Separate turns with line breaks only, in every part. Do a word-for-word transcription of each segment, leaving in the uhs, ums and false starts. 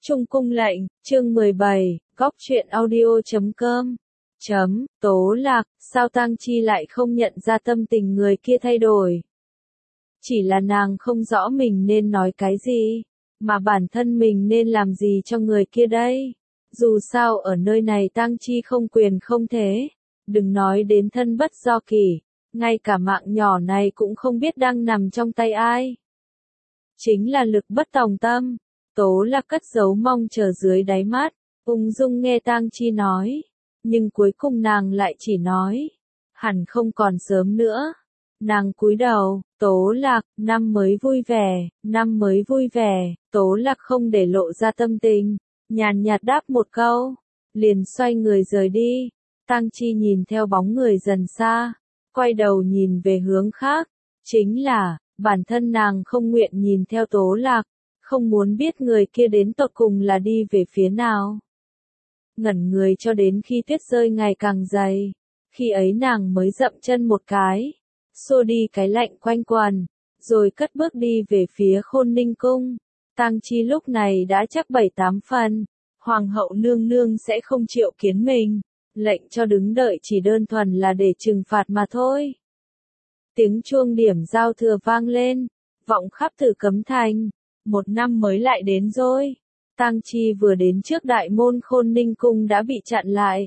Trung cung lệnh, chương mười bảy, góc truyện audio chấm com. Chấm, Tố Lạc, sao Tang Chi lại không nhận ra tâm tình người kia thay đổi? Chỉ là nàng không rõ mình nên nói cái gì, mà bản thân mình nên làm gì cho người kia đây? Dù sao ở nơi này Tang Chi không quyền không thế, đừng nói đến thân bất do kỷ, ngay cả mạng nhỏ này cũng không biết đang nằm trong tay ai. Chính là lực bất tòng tâm. Tố Lạc cất giấu mong chờ dưới đáy mắt, ung dung nghe Tang Chi nói, nhưng cuối cùng nàng lại chỉ nói, hẳn không còn sớm nữa. Nàng cúi đầu, Tố Lạc, năm mới vui vẻ, năm mới vui vẻ. Tố Lạc không để lộ ra tâm tình, nhàn nhạt đáp một câu, liền xoay người rời đi. Tang Chi nhìn theo bóng người dần xa, quay đầu nhìn về hướng khác, chính là, bản thân nàng không nguyện nhìn theo Tố Lạc, không muốn biết người kia đến tột cùng là đi về phía nào. Ngẩn người cho đến khi tuyết rơi ngày càng dày, khi ấy nàng mới dậm chân một cái, xua đi cái lạnh quanh quần, rồi cất bước đi về phía Khôn Ninh cung. Tang Chi lúc này đã chắc bảy tám phần, hoàng hậu nương nương sẽ không chịu kiến mình, lệnh cho đứng đợi chỉ đơn thuần là để trừng phạt mà thôi. Tiếng chuông điểm giao thừa vang lên, vọng khắp Tử Cấm Thành. Một năm mới lại đến rồi. Tang Chi vừa đến trước đại môn Khôn Ninh cung đã bị chặn lại.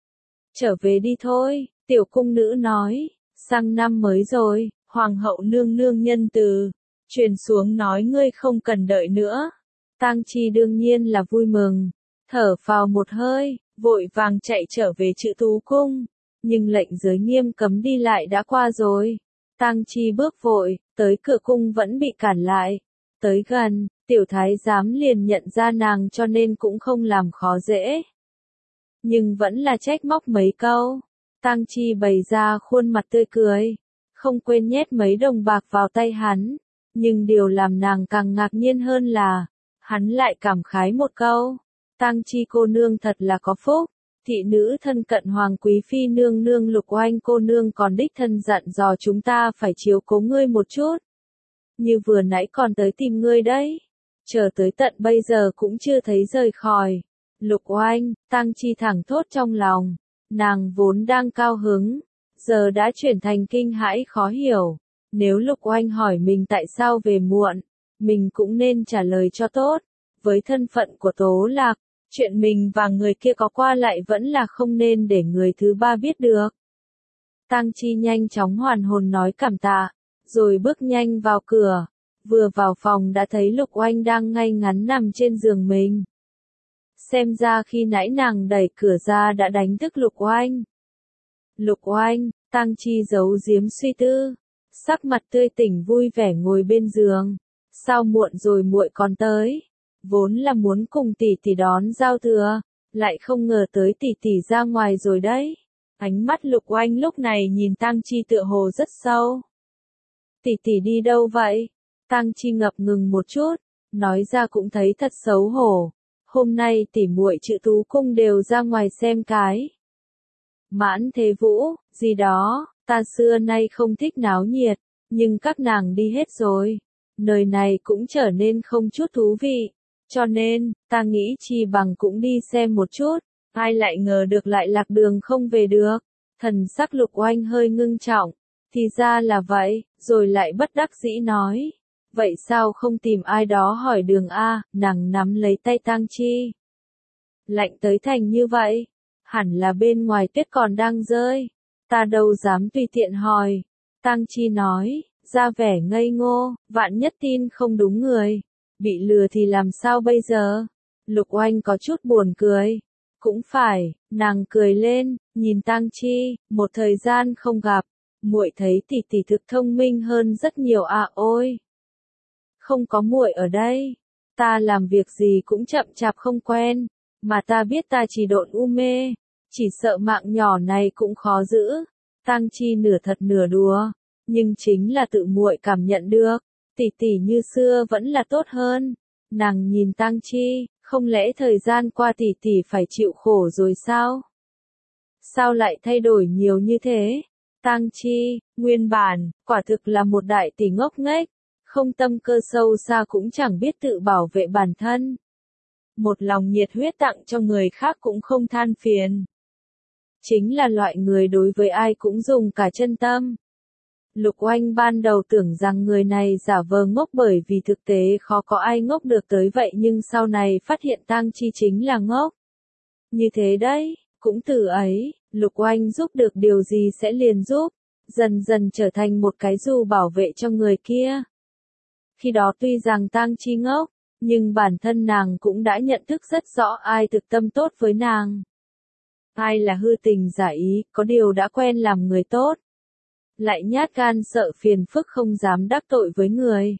Trở về đi thôi, tiểu cung nữ nói, sang năm mới rồi, hoàng hậu nương nương nhân từ, truyền xuống nói ngươi không cần đợi nữa. Tang Chi đương nhiên là vui mừng, thở phào một hơi, vội vàng chạy trở về Trự Tú cung, nhưng lệnh giới nghiêm cấm đi lại đã qua rồi. Tang Chi bước vội, tới cửa cung vẫn bị cản lại. Tới gần, tiểu thái giám liền nhận ra nàng cho nên cũng không làm khó dễ. Nhưng vẫn là trách móc mấy câu. Tang Chi bày ra khuôn mặt tươi cười, không quên nhét mấy đồng bạc vào tay hắn. Nhưng điều làm nàng càng ngạc nhiên hơn là, hắn lại cảm khái một câu. Tang Chi cô nương thật là có phúc, thị nữ thân cận hoàng quý phi nương nương Lục Oanh cô nương còn đích thân dặn dò chúng ta phải chiếu cố ngươi một chút. Như vừa nãy còn tới tìm ngươi đấy, chờ tới tận bây giờ cũng chưa thấy rời khỏi. Lục Oanh, Tang Chi thẳng thốt trong lòng, nàng vốn đang cao hứng, giờ đã chuyển thành kinh hãi khó hiểu. Nếu Lục Oanh hỏi mình tại sao về muộn, mình cũng nên trả lời cho tốt. Với thân phận của Tố Lạc, chuyện mình và người kia có qua lại vẫn là không nên để người thứ ba biết được. Tang Chi nhanh chóng hoàn hồn nói cảm tạ, rồi bước nhanh vào cửa, vừa vào phòng đã thấy Lục Oanh đang ngay ngắn nằm trên giường mình. Xem ra khi nãy nàng đẩy cửa ra đã đánh thức Lục Oanh. Lục Oanh, Tang Chi giấu giếm suy tư, sắc mặt tươi tỉnh vui vẻ ngồi bên giường. Sao muộn rồi muội còn tới? Vốn là muốn cùng tỷ tỷ đón giao thừa, lại không ngờ tới tỷ tỷ ra ngoài rồi đấy. Ánh mắt Lục Oanh lúc này nhìn Tang Chi tựa hồ rất sâu. Tỷ tỷ đi đâu vậy? Tang Chi ngập ngừng một chút, nói ra cũng thấy thật xấu hổ. Hôm nay tỷ muội Trự Tú cung đều ra ngoài xem cái Mãn Thế Vũ, gì đó, ta xưa nay không thích náo nhiệt, nhưng các nàng đi hết rồi. Nơi này cũng trở nên không chút thú vị, cho nên, ta nghĩ chi bằng cũng đi xem một chút, ai lại ngờ được lại lạc đường không về được. Thần sắc Lục Oanh hơi ngưng trọng. Thì ra là vậy, rồi lại bất đắc dĩ nói. Vậy sao không tìm ai đó hỏi đường a? Nàng nắm lấy tay Tang Chi. Lạnh tới thành như vậy, hẳn là bên ngoài tuyết còn đang rơi. Ta đâu dám tùy tiện hỏi. Tang Chi nói, ra vẻ ngây ngô, vạn nhất tin không đúng người. Bị lừa thì làm sao bây giờ? Lục Oanh có chút buồn cười. Cũng phải, nàng cười lên, nhìn Tang Chi, một thời gian không gặp. Muội thấy tỷ tỷ thực thông minh hơn rất nhiều à ôi. Không có muội ở đây, ta làm việc gì cũng chậm chạp không quen, mà ta biết ta chỉ độn u mê, chỉ sợ mạng nhỏ này cũng khó giữ. Tang Chi nửa thật nửa đùa, nhưng chính là tự muội cảm nhận được, tỷ tỷ như xưa vẫn là tốt hơn. Nàng nhìn Tang Chi, không lẽ thời gian qua tỷ tỷ phải chịu khổ rồi sao? Sao lại thay đổi nhiều như thế? Tang Chi, nguyên bản, quả thực là một đại tỷ ngốc nghếch, không tâm cơ sâu xa cũng chẳng biết tự bảo vệ bản thân. một lòng nhiệt huyết tặng cho người khác cũng không than phiền. Chính là loại người đối với ai cũng dùng cả chân tâm. Lục Oanh ban đầu tưởng rằng người này giả vờ ngốc bởi vì thực tế khó có ai ngốc được tới vậy nhưng sau này phát hiện Tang Chi chính là ngốc. Như thế đấy, cũng từ ấy, Lục Oanh giúp được điều gì sẽ liền giúp, dần dần trở thành một cái dù bảo vệ cho người kia. Khi đó tuy rằng Tang Chi ngốc, nhưng bản thân nàng cũng đã nhận thức rất rõ ai thực tâm tốt với nàng. Ai là hư tình giả ý, có điều đã quen làm người tốt. Lại nhát gan sợ phiền phức không dám đắc tội với người.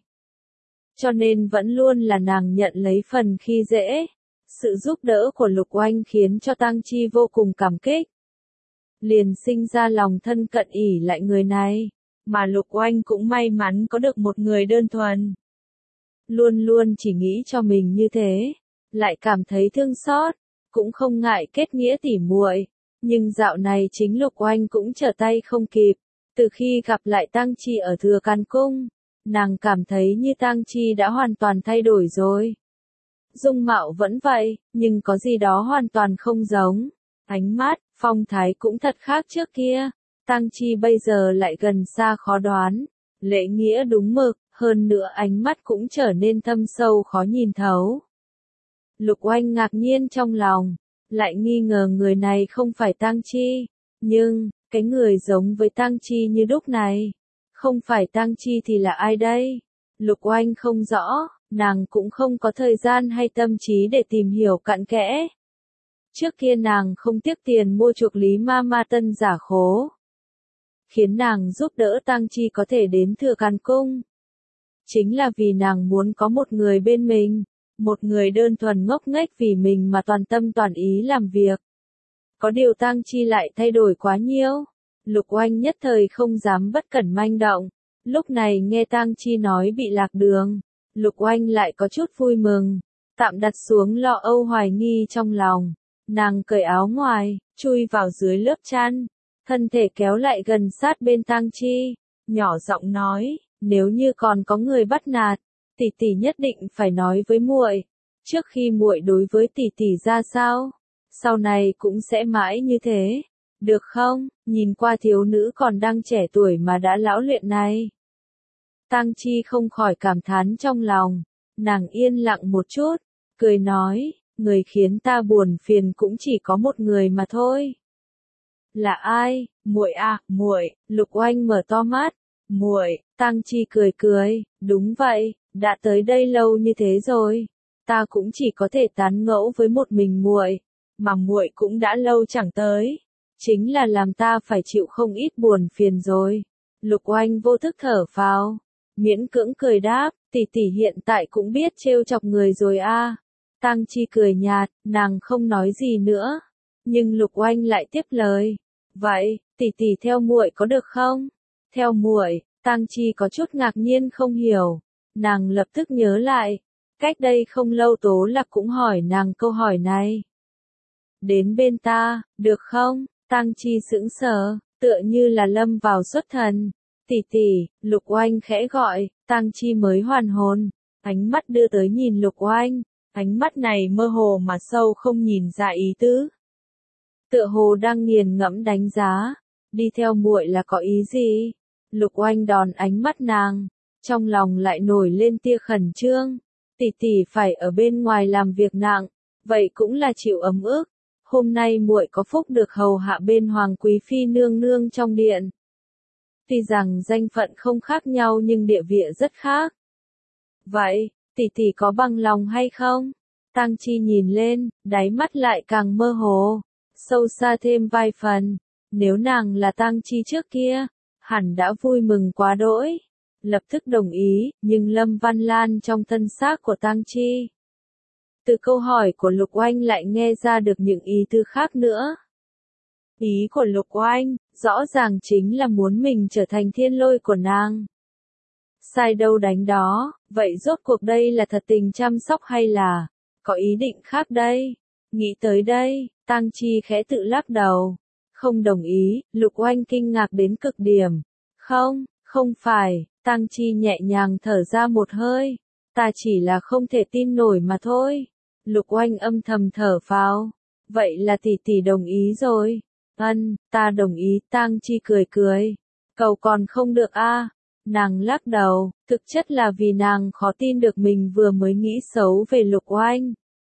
Cho nên vẫn luôn là nàng nhận lấy phần khi dễ. Sự giúp đỡ của Lục Oanh khiến cho Tang Chi vô cùng cảm kích. Liền sinh ra lòng thân cận ỷ lại người này. Mà Lục Oanh cũng may mắn có được một người đơn thuần. Luôn luôn chỉ nghĩ cho mình như thế. Lại cảm thấy thương xót. Cũng không ngại kết nghĩa tỉ muội. Nhưng dạo này chính Lục Oanh cũng trở tay không kịp. Từ khi gặp lại Tang Chi ở Thừa Can Cung, nàng cảm thấy như Tang Chi đã hoàn toàn thay đổi rồi. Dung mạo vẫn vậy, nhưng có gì đó hoàn toàn không giống. Ánh mắt, phong thái cũng thật khác trước kia. Tang Chi bây giờ lại gần xa khó đoán. Lễ nghĩa đúng mực, hơn nữa ánh mắt cũng trở nên thâm sâu khó nhìn thấu. Lục Oanh ngạc nhiên trong lòng, lại nghi ngờ người này không phải Tang Chi. Nhưng, cái người giống với Tang Chi như đúc này, không phải Tang Chi thì là ai đây? Lục Oanh không rõ, nàng cũng không có thời gian hay tâm trí để tìm hiểu cặn kẽ. Trước kia nàng không tiếc tiền mua chuộc Lý Ma Ma Tân giả khố, khiến nàng giúp đỡ Tang Chi có thể đến Thừa Can Cung. Chính là vì nàng muốn có một người bên mình, một người đơn thuần ngốc nghếch vì mình mà toàn tâm toàn ý làm việc. Có điều Tang Chi lại thay đổi quá nhiều. Lục Oanh nhất thời không dám bất cẩn manh động. Lúc này nghe Tang Chi nói bị lạc đường, Lục Oanh lại có chút vui mừng, tạm đặt xuống lo âu hoài nghi trong lòng. Nàng cởi áo ngoài, chui vào dưới lớp chăn, thân thể kéo lại gần sát bên Tang Chi, nhỏ giọng nói, nếu như còn có người bắt nạt, tỷ tỷ nhất định phải nói với muội. Trước khi muội đối với tỷ tỷ ra sao, sau này cũng sẽ mãi như thế, được không? Nhìn qua thiếu nữ còn đang trẻ tuổi mà đã lão luyện này. Tang Chi không khỏi cảm thán trong lòng, nàng yên lặng một chút, cười nói, người khiến ta buồn phiền cũng chỉ có một người mà thôi. Là ai? Muội à, muội. Lục Oanh mở to mắt, muội. Tang Chi cười cười, đúng vậy, đã tới đây lâu như thế rồi, ta cũng chỉ có thể tán ngẫu với một mình muội, mà muội cũng đã lâu chẳng tới, chính là làm ta phải chịu không ít buồn phiền rồi. Lục Oanh vô thức thở phào, miễn cưỡng cười đáp, tỷ tỷ hiện tại cũng biết trêu chọc người rồi a. À. Tang Chi cười nhạt, nàng không nói gì nữa, nhưng Lục Oanh lại tiếp lời, vậy, tỷ tỷ theo muội có được không? Theo muội? Tang Chi có chút ngạc nhiên không hiểu, nàng lập tức nhớ lại, cách đây không lâu Tố Lạc cũng hỏi nàng câu hỏi này. Đến bên ta, được không? Tang Chi sững sờ, tựa như là lâm vào xuất thần. Tỷ tỷ, Lục Oanh khẽ gọi, Tang Chi mới hoàn hồn, ánh mắt đưa tới nhìn Lục Oanh, ánh mắt này mơ hồ mà sâu không nhìn ra ý tứ. Tựa hồ đang nghiền ngẫm đánh giá, đi theo muội là có ý gì? Lục Oanh đòn ánh mắt nàng, trong lòng lại nổi lên tia khẩn trương. Tỷ tỷ phải ở bên ngoài làm việc nặng, vậy cũng là chịu ấm ức. Hôm nay muội có phúc được hầu hạ bên Hoàng Quý Phi nương nương trong điện. Tuy rằng danh phận không khác nhau nhưng địa vị rất khác. Vậy, tỷ tỷ có bằng lòng hay không? Tang Chi nhìn lên, đáy mắt lại càng mơ hồ, sâu xa thêm vài phần. Nếu nàng là Tang Chi trước kia, hẳn đã vui mừng quá đỗi, lập tức đồng ý, nhưng Lâm Văn Lan trong thân xác của Tang Chi. Từ câu hỏi của Lục Oanh lại nghe ra được những ý tư khác nữa. Ý của Lục Oanh, rõ ràng chính là muốn mình trở thành thiên lôi của nàng. Sai đâu đánh đó, vậy rốt cuộc đây là thật tình chăm sóc hay là có ý định khác đây? Nghĩ tới đây, Tang Chi khẽ tự lắc đầu. Không đồng ý, Lục Oanh kinh ngạc đến cực điểm. Không, không phải, Tang Chi nhẹ nhàng thở ra một hơi. Ta chỉ là không thể tin nổi mà thôi. Lục Oanh âm thầm thở phào. Vậy là tỷ tỷ đồng ý rồi. Ân, ta đồng ý, Tang Chi cười cười. Cầu còn không được a. Nàng lắc đầu, thực chất là vì nàng khó tin được mình vừa mới nghĩ xấu về Lục Oanh.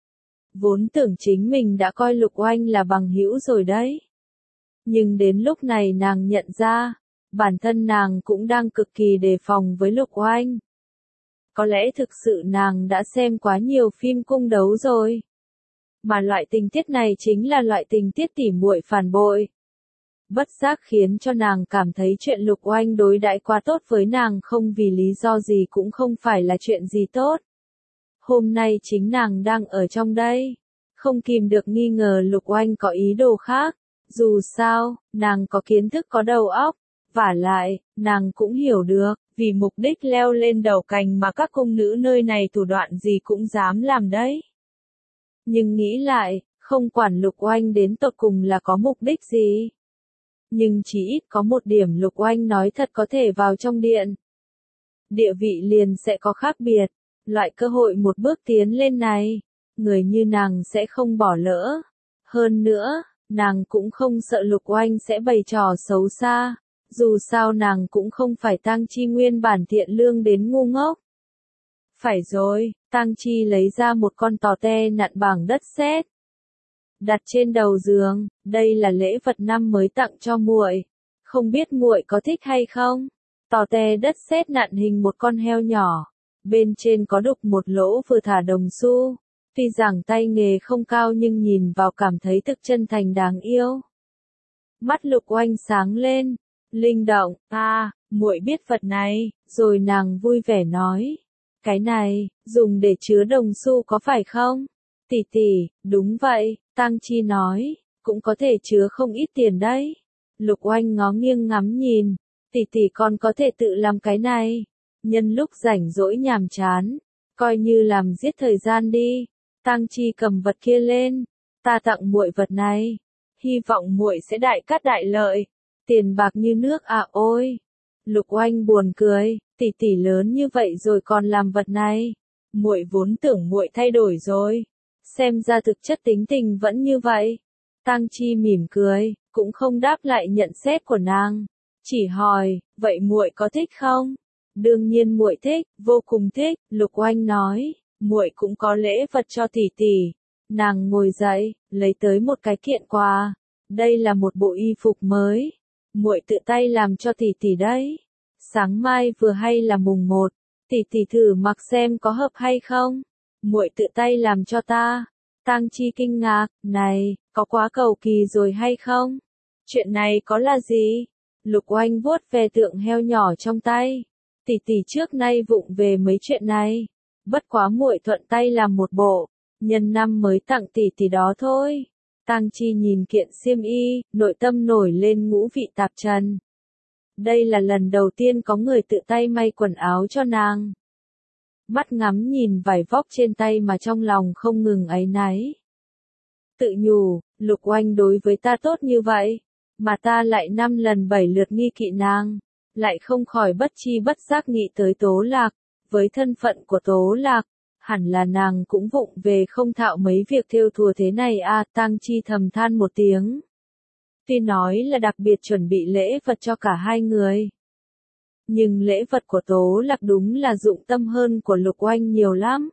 Vốn tưởng chính mình đã coi Lục Oanh là bằng hữu rồi đấy. Nhưng đến lúc này nàng nhận ra, bản thân nàng cũng đang cực kỳ đề phòng với Lục Oanh. Có lẽ thực sự nàng đã xem quá nhiều phim cung đấu rồi. Mà loại tình tiết này chính là loại tình tiết tỉ muội phản bội. Bất giác khiến cho nàng cảm thấy chuyện Lục Oanh đối đãi quá tốt với nàng không vì lý do gì cũng không phải là chuyện gì tốt. Hôm nay chính nàng đang ở trong đây. Không kìm được nghi ngờ Lục Oanh có ý đồ khác. Dù sao, nàng có kiến thức có đầu óc. Vả lại, nàng cũng hiểu được, vì mục đích leo lên đầu cành mà các cung nữ nơi này thủ đoạn gì cũng dám làm đấy. Nhưng nghĩ lại, không quản Lục Oanh đến tột cùng là có mục đích gì. Nhưng chỉ ít có một điểm Lục Oanh nói thật có thể vào trong điện. Địa vị liền sẽ có khác biệt. Loại cơ hội một bước tiến lên này, người như nàng sẽ không bỏ lỡ. Hơn nữa, nàng cũng không sợ Lục Oanh sẽ bày trò xấu xa. Dù sao nàng cũng không phải Tang Chi nguyên bản thiện lương đến ngu ngốc. Phải rồi, Tang Chi lấy ra một con tò te nặn bằng đất sét. Đặt trên đầu giường, đây là lễ vật năm mới tặng cho muội. Không biết muội có thích hay không? Tò te đất sét nặn hình một con heo nhỏ. Bên trên có đục một lỗ vừa thả đồng xu. Tuy rằng tay nghề không cao nhưng nhìn vào cảm thấy thực chân thành đáng yêu. Mắt Lục Oanh sáng lên. Linh động, a, à, muội biết vật này, rồi nàng vui vẻ nói. Cái này, dùng để chứa đồng xu có phải không? Tỷ tỷ, đúng vậy, Tang Chi nói, cũng có thể chứa không ít tiền đấy. Lục Oanh ngó nghiêng ngắm nhìn, tỷ tỷ còn có thể tự làm cái này. Nhân lúc rảnh rỗi nhàm chán, coi như làm giết thời gian đi. Tang Chi cầm vật kia lên, ta tặng muội vật này, hy vọng muội sẽ đại cát đại lợi. Tiền bạc như nước à ôi. Lục Oanh buồn cười, tỷ tỷ lớn như vậy rồi còn làm vật này. Muội vốn tưởng muội thay đổi rồi. Xem ra thực chất tính tình vẫn như vậy. Tang Chi mỉm cười, cũng không đáp lại nhận xét của nàng. Chỉ hỏi, vậy muội có thích không? Đương nhiên muội thích, vô cùng thích, Lục Oanh nói. Muội cũng có lễ vật cho tỷ tỷ. Nàng ngồi dậy, lấy tới một cái kiện quà. Đây là một bộ y phục mới. Muội tự tay làm cho tỷ tỷ đấy. Sáng mai vừa hay là mùng một, tỷ tỷ thử mặc xem có hợp hay không. Muội tự tay làm cho ta. Tang Chi kinh ngạc, này, có quá cầu kỳ rồi hay không? Chuyện này có là gì? Lục Oanh vuốt ve tượng heo nhỏ trong tay. Tỷ tỷ trước nay vụng về mấy chuyện này. Bất quá muội thuận tay làm một bộ, nhân năm mới tặng tỷ tỷ đó thôi. Tang Chi nhìn kiện xiêm y, nội tâm nổi lên ngũ vị tạp trần. Đây là lần đầu tiên có người tự tay may quần áo cho nàng. Mắt ngắm nhìn vải vóc trên tay mà trong lòng không ngừng áy náy. Tự nhủ, Lục Oanh đối với ta tốt như vậy, mà ta lại năm lần bảy lượt nghi kỵ nàng, lại không khỏi bất chi bất giác nghĩ tới Tố Lạc. Với thân phận của Tố Lạc, hẳn là nàng cũng vụng về không thạo mấy việc thêu thùa thế này à, Tang Chi thầm than một tiếng. Tuy nói là đặc biệt chuẩn bị lễ vật cho cả hai người. Nhưng lễ vật của Tố Lạc đúng là dụng tâm hơn của Lục Oanh nhiều lắm.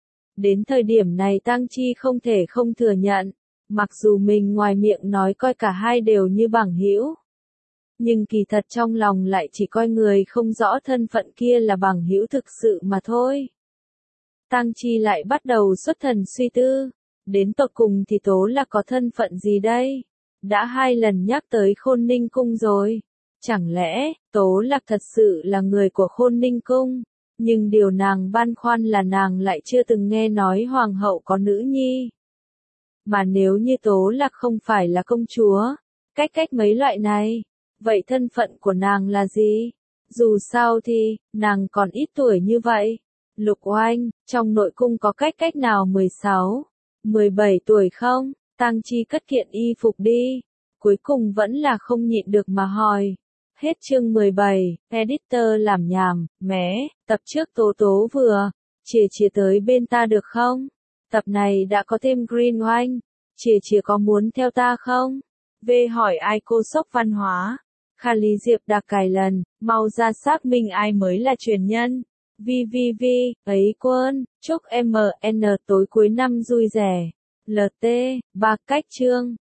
Đến thời điểm này Tang Chi không thể không thừa nhận, mặc dù mình ngoài miệng nói coi cả hai đều như bằng hữu. Nhưng kỳ thật trong lòng lại chỉ coi người không rõ thân phận kia là bằng hữu thực sự mà thôi. Tang Chi lại bắt đầu xuất thần suy tư, đến tột cùng thì Tố Lạc có thân phận gì đây? Đã hai lần nhắc tới Khôn Ninh Cung rồi. Chẳng lẽ, Tố Lạc thật sự là người của Khôn Ninh Cung? Nhưng điều nàng băn khoăn là nàng lại chưa từng nghe nói hoàng hậu có nữ nhi. Mà nếu như Tố Lạc không phải là công chúa, cách cách mấy loại này, vậy thân phận của nàng là gì? Dù sao thì, nàng còn ít tuổi như vậy. Lục Oanh, trong nội cung có cách cách nào mười sáu, mười bảy tuổi không? Tang Chi cất kiện y phục đi. Cuối cùng vẫn là không nhịn được mà hỏi. Hết chương mười bảy, editor làm nhảm, mé, tập trước Tố Tố vừa, chìa chìa tới bên ta được không? Tập này đã có thêm Green Oanh. Chìa chìa có muốn theo ta không? V hỏi ai cô sốc văn hóa. Kha Lý Diệp đạc cài lần, mau ra xác minh ai mới là truyền nhân. Vi vi vi, ấy quân, chúc em en tối cuối năm vui vẻ. lờ tê, ba cách chương.